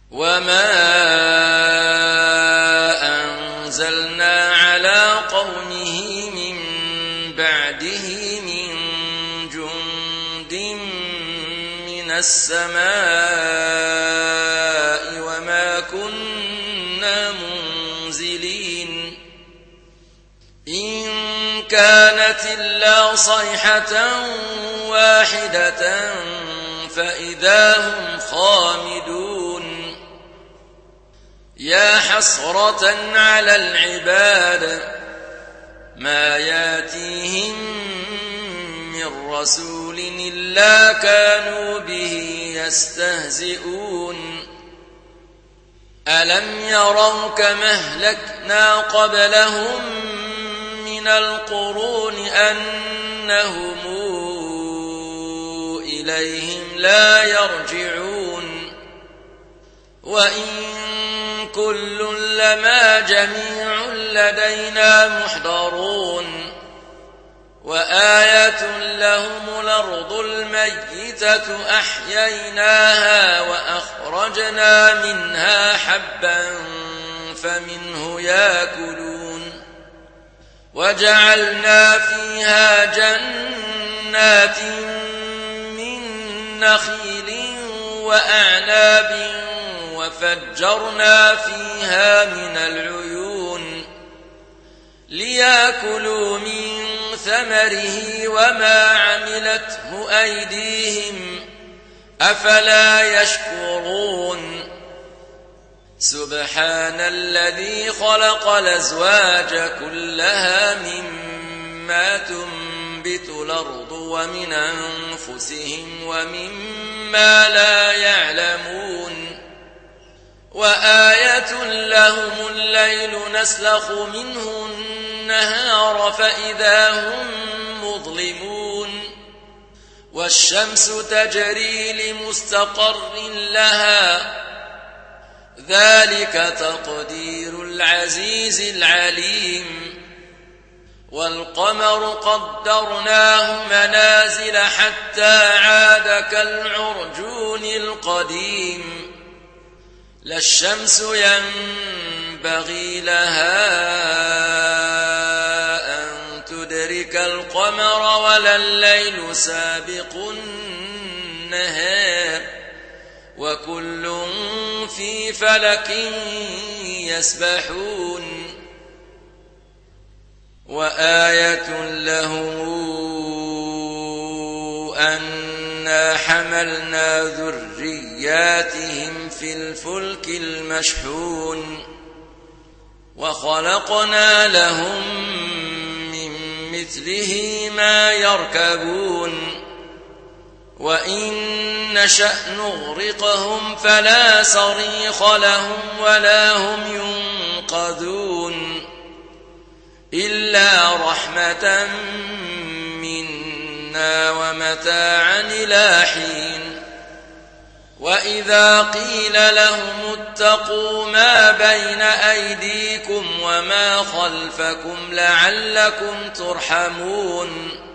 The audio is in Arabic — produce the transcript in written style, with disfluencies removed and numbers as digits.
وما أنزلنا على قومه من بعده من جند من السماء وما كنا منزلين إن كانت إلا صيحة واحدة فإذا هم خامدون يا حسرة على العباد ما ياتيهم من رسول إلا كانوا به يستهزئون ألم يروا كما أهلكنا قبلهم من القرون أنهم إليهم لا يرجعون وإن كل لما جميع لدينا محضرون وآية لهم الأرض الميتة أحييناها وأخرجنا منها حبا فمنه يأكلون وجعلنا فيها جنات من نخيل وأعناب وفجرنا فيها من العيون ليأكلوا من ثمره وما عملته أيديهم أفلا يشكرون سبحان الذي خلق الأزواج كلها مما تنبت الأرض ومن أنفسهم ومما لا يعلمون وآية لهم الليل نسلخ منه النهار فإذا هم مظلمون والشمس تجري لمستقر لها ذلك تقدير العزيز العليم والقمر قدرناه منازل حتى عاد كالعرجون القديم لا الشمس ينبغي لها أن تدرك القمر ولا الليل سابق النهار وكل في فلك يسبحون وآية لهم أنا حملنا ذرياتهم في الفلك المشحون وخلقنا لهم من مثله ما يركبون وإن نشأ نغرقهم فلا صريخ لهم ولا هم ينقذون إلا رحمة منا ومتاعا إلى حين وإذا قيل لهم اتقوا ما بين أيديكم وما خلفكم لعلكم ترحمون